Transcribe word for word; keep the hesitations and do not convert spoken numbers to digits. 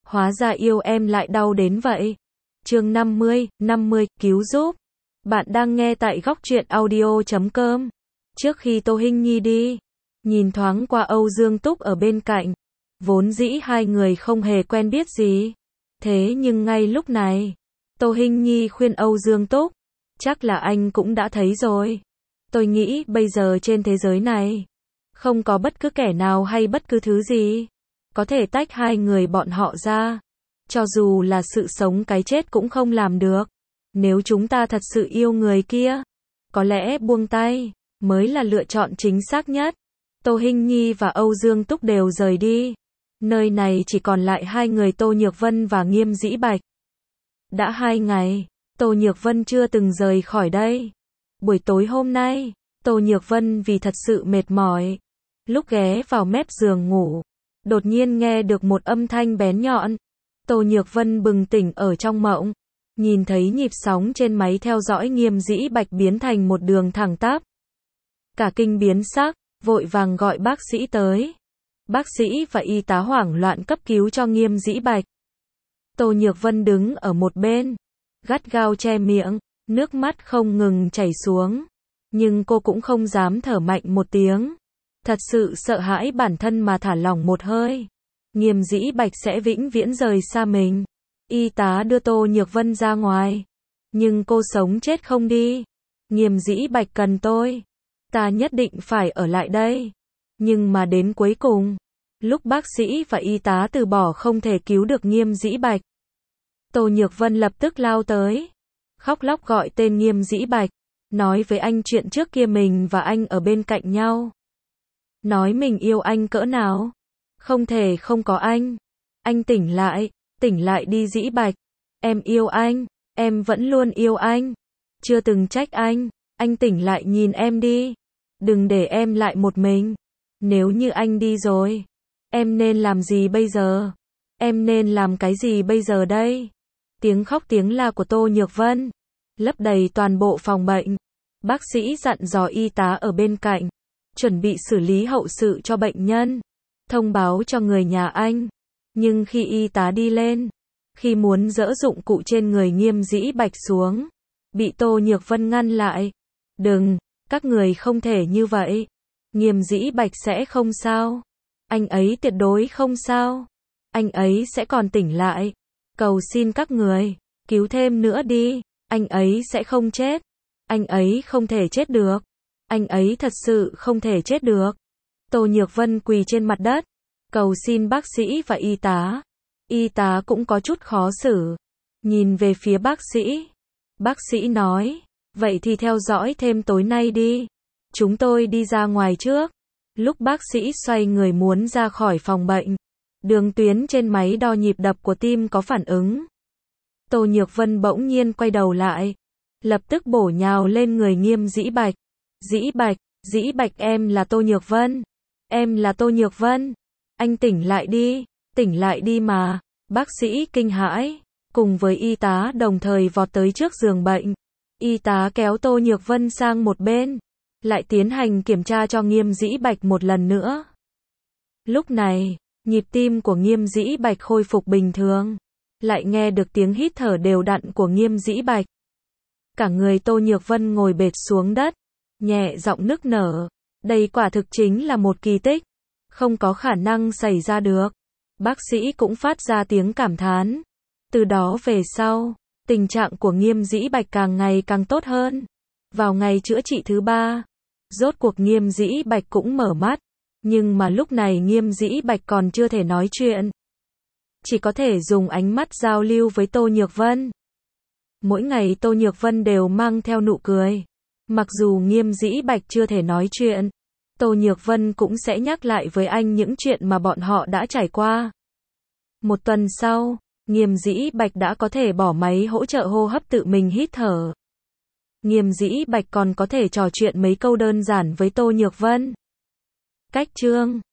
Hóa ra yêu em lại đau đến vậy. Chương năm mươi, năm mươi, cứu giúp. Bạn đang nghe tại góc truyện audio chấm com. Trước khi Tô Hinh Nhi đi, nhìn thoáng qua Âu Dương Túc ở bên cạnh. Vốn dĩ hai người không hề quen biết gì. Thế nhưng ngay lúc này, Tô Hinh Nhi khuyên Âu Dương Túc, chắc là anh cũng đã thấy rồi. Tôi nghĩ bây giờ trên thế giới này, không có bất cứ kẻ nào hay bất cứ thứ gì có thể tách hai người bọn họ ra. Cho dù là sự sống cái chết cũng không làm được. Nếu chúng ta thật sự yêu người kia, có lẽ buông tay mới là lựa chọn chính xác nhất. Tô Hinh Nhi và Âu Dương Túc đều rời đi. Nơi này chỉ còn lại hai người Tô Nhược Vân và Nghiêm Dĩ Bạch. Đã hai ngày, Tô Nhược Vân chưa từng rời khỏi đây. Buổi tối hôm nay, Tô Nhược Vân vì thật sự mệt mỏi, lúc ghé vào mép giường ngủ, đột nhiên nghe được một âm thanh bén nhọn. Tô Nhược Vân bừng tỉnh ở trong mộng, nhìn thấy nhịp sóng trên máy theo dõi Nghiêm Dĩ Bạch biến thành một đường thẳng tắp. Cả kinh biến sắc, vội vàng gọi bác sĩ tới. Bác sĩ và y tá hoảng loạn cấp cứu cho Nghiêm Dĩ Bạch. Tô Nhược Vân đứng ở một bên, gắt gao che miệng, nước mắt không ngừng chảy xuống. Nhưng cô cũng không dám thở mạnh một tiếng. Thật sự sợ hãi bản thân mà thả lỏng một hơi. Nghiêm Dĩ Bạch sẽ vĩnh viễn rời xa mình. Y tá đưa Tô Nhược Vân ra ngoài. Nhưng cô sống chết không đi. Nghiêm Dĩ Bạch cần tôi. Ta nhất định phải ở lại đây. Nhưng mà đến cuối cùng, lúc bác sĩ và y tá từ bỏ không thể cứu được Nghiêm Dĩ Bạch, Tô Nhược Vân lập tức lao tới, khóc lóc gọi tên Nghiêm Dĩ Bạch, nói với anh chuyện trước kia mình và anh ở bên cạnh nhau. Nói mình yêu anh cỡ nào. Không thể không có anh. Anh tỉnh lại, tỉnh lại đi Dĩ Bạch. Em yêu anh, em vẫn luôn yêu anh. Chưa từng trách anh, anh tỉnh lại nhìn em đi. Đừng để em lại một mình. Nếu như anh đi rồi, em nên làm gì bây giờ? Em nên làm cái gì bây giờ đây? Tiếng khóc tiếng la của Tô Nhược Vân lấp đầy toàn bộ phòng bệnh. Bác sĩ dặn dò y tá ở bên cạnh, chuẩn bị xử lý hậu sự cho bệnh nhân, thông báo cho người nhà anh. Nhưng khi y tá đi lên, khi muốn dỡ dụng cụ trên người Nghiêm Dĩ Bạch xuống, bị Tô Nhược Vân ngăn lại. Đừng, các người không thể như vậy. Nghiêm Dĩ Bạch sẽ không sao. Anh ấy tuyệt đối không sao. Anh ấy sẽ còn tỉnh lại. Cầu xin các người, cứu thêm nữa đi. Anh ấy sẽ không chết. Anh ấy không thể chết được. Anh ấy thật sự không thể chết được. Tô Nhược Vân quỳ trên mặt đất, cầu xin bác sĩ và y tá. Y tá cũng có chút khó xử, nhìn về phía bác sĩ. Bác sĩ nói, vậy thì theo dõi thêm tối nay đi. Chúng tôi đi ra ngoài trước. Lúc bác sĩ xoay người muốn ra khỏi phòng bệnh, đường tuyến trên máy đo nhịp đập của tim có phản ứng. Tô Nhược Vân bỗng nhiên quay đầu lại, lập tức bổ nhào lên người Nghiêm Dĩ Bạch. Dĩ Bạch, Dĩ Bạch em là Tô Nhược Vân. Em là Tô Nhược Vân. Anh tỉnh lại đi, tỉnh lại đi mà. Bác sĩ kinh hãi, cùng với y tá đồng thời vọt tới trước giường bệnh. Y tá kéo Tô Nhược Vân sang một bên, lại tiến hành kiểm tra cho Nghiêm Dĩ Bạch một lần nữa. Lúc này, nhịp tim của Nghiêm Dĩ Bạch khôi phục bình thường, lại nghe được tiếng hít thở đều đặn của Nghiêm Dĩ Bạch. Cả người Tô Nhược Vân ngồi bệt xuống đất, nhẹ giọng nức nở. Đây quả thực chính là một kỳ tích, không có khả năng xảy ra được. Bác sĩ cũng phát ra tiếng cảm thán. Từ đó về sau, tình trạng của Nghiêm Dĩ Bạch càng ngày càng tốt hơn. Vào ngày chữa trị thứ ba, rốt cuộc Nghiêm Dĩ Bạch cũng mở mắt. Nhưng mà lúc này Nghiêm Dĩ Bạch còn chưa thể nói chuyện, chỉ có thể dùng ánh mắt giao lưu với Tô Nhược Vân. Mỗi ngày Tô Nhược Vân đều mang theo nụ cười. Mặc dù Nghiêm Dĩ Bạch chưa thể nói chuyện, Tô Nhược Vân cũng sẽ nhắc lại với anh những chuyện mà bọn họ đã trải qua. Một tuần sau, Nghiêm Dĩ Bạch đã có thể bỏ máy hỗ trợ hô hấp tự mình hít thở. Nghiêm Dĩ Bạch còn có thể trò chuyện mấy câu đơn giản với Tô Nhược Vân. Cách chương